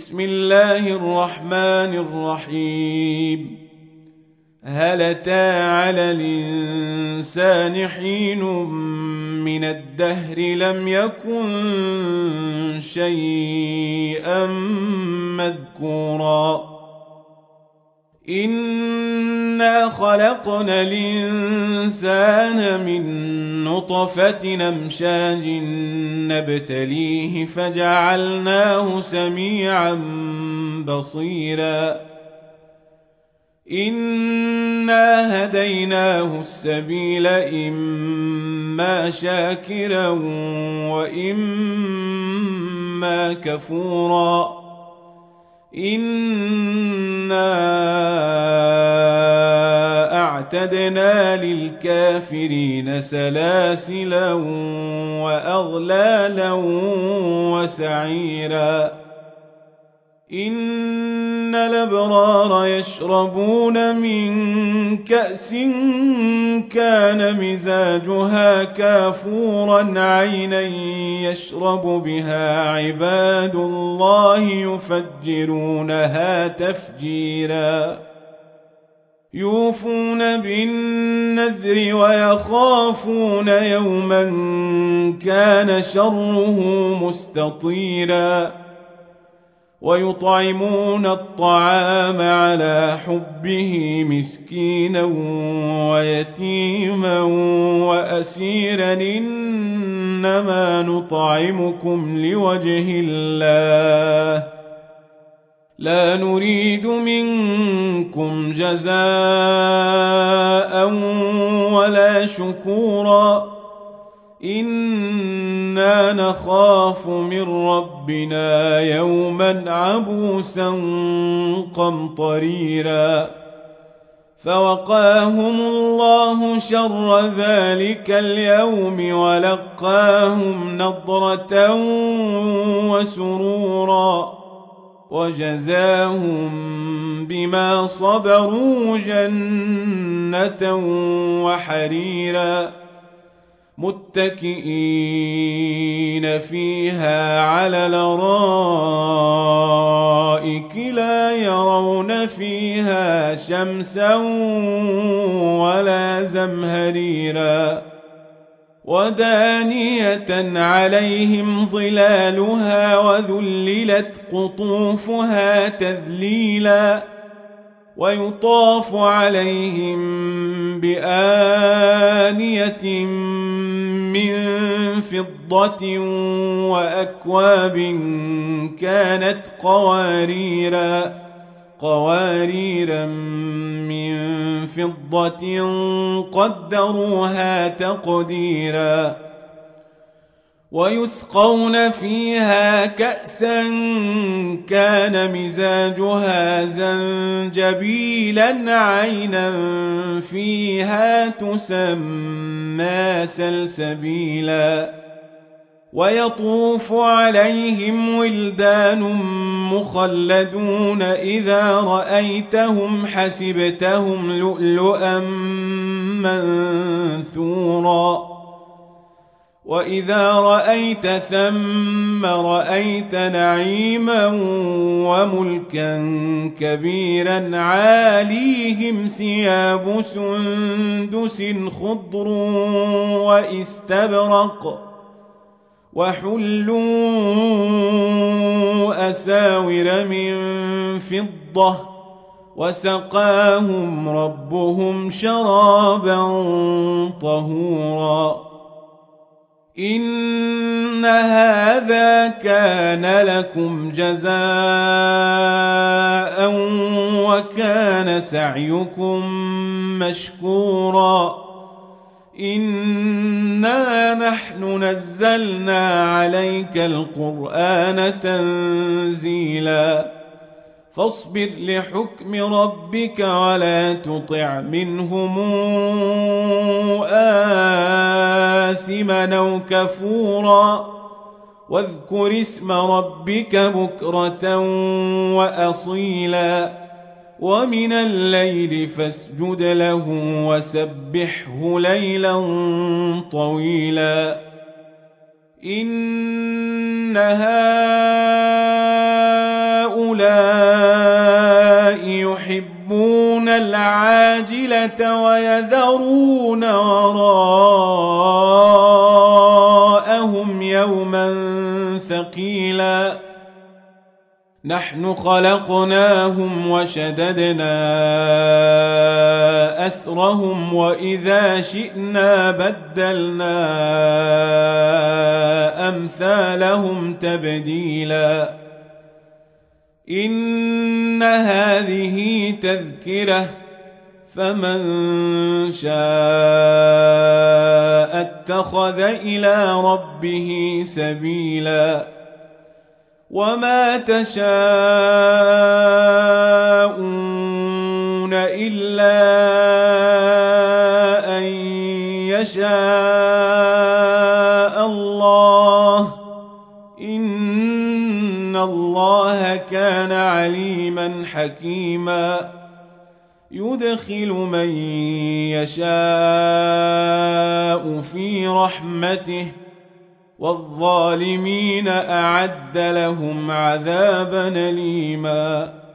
بسم الله الرحمن الرحيم هل أتى على الإنسان حين من الدهر لم يكن شيئا مذكورا إنا خلقنا الإنسان من نطفة أمشاج نبتليه فجعلناه سميعا بصيرا إنا هديناه السبيل إما شاكرا وإما كفورا إنا أعتدنا للكافرين سلاسلا وأغلالا وسعيرا إن الأبرار يشربون من كأس كان مزاجها كافورا عينا يشرب بها عباد الله يفجرونها تفجيرا يوفون بالنذر ويخافون يوما كان شره مستطيرا ويطعمون الطعام على حبه مسكينا ويتيما وأسيرا إنما نطعمكم لوجه الله لا نريد منكم جزاء ولا شكورا إنا نخاف من ربنا يوما عبوسا قمطريرا فوقاهم الله شر ذلك اليوم ولقاهم نضرة وسرورا وجزاهم بما صبروا جنة وحريرا متكئين فيها على الأرائك لا يرون فيها شمسا ولا زمهريرا ودانية عليهم ظلالها وذللت قطوفها تذليلا ويطاف عليهم بآنية من فضة وأكواب كانت قواريرا من فضة قدروها تقديرا ويسقون فيها كأسا كان مزاجها زنجبيلا عينا فيها تسمى سلسبيلا ويطوف عليهم ولدان مخلدون إذا رأيتهم حسبتهم لؤلؤا منثورا وإذا رأيت ثم رأيت نعيما وملكا كبيرا عاليهم ثياب سندس خضر واستبرق وحلوا أساور من فضة وسقاهم ربهم شرابا طهورا إن هذا كان لكم جزاء وكان سعيكم مشكورا إنا نحن نزلنا عليك القرآن تنزيلا فاصبر لحكم ربك ولا تطع منهم آثما أو كفورا واذكر اسم ربك بكرة وأصيلا ومن الليل فاسجد له وسبحه ليلا طويلا إن هؤلاء هؤلاء يحبون العاجلة ويذرون وراءهم يوما ثقيلا نحن خلقناهم وشددنا أسرهم وإذا شئنا بدلنا أمثالهم تبديلا إن هذه تذكرة فمن شاء اتخذ إلى ربه سبيلا وما تشاءون إلا أن يشاء الله إن الله كان عليما حكيما يدخل من يشاء في رحمته والظالمين أعد لهم عذابا أليما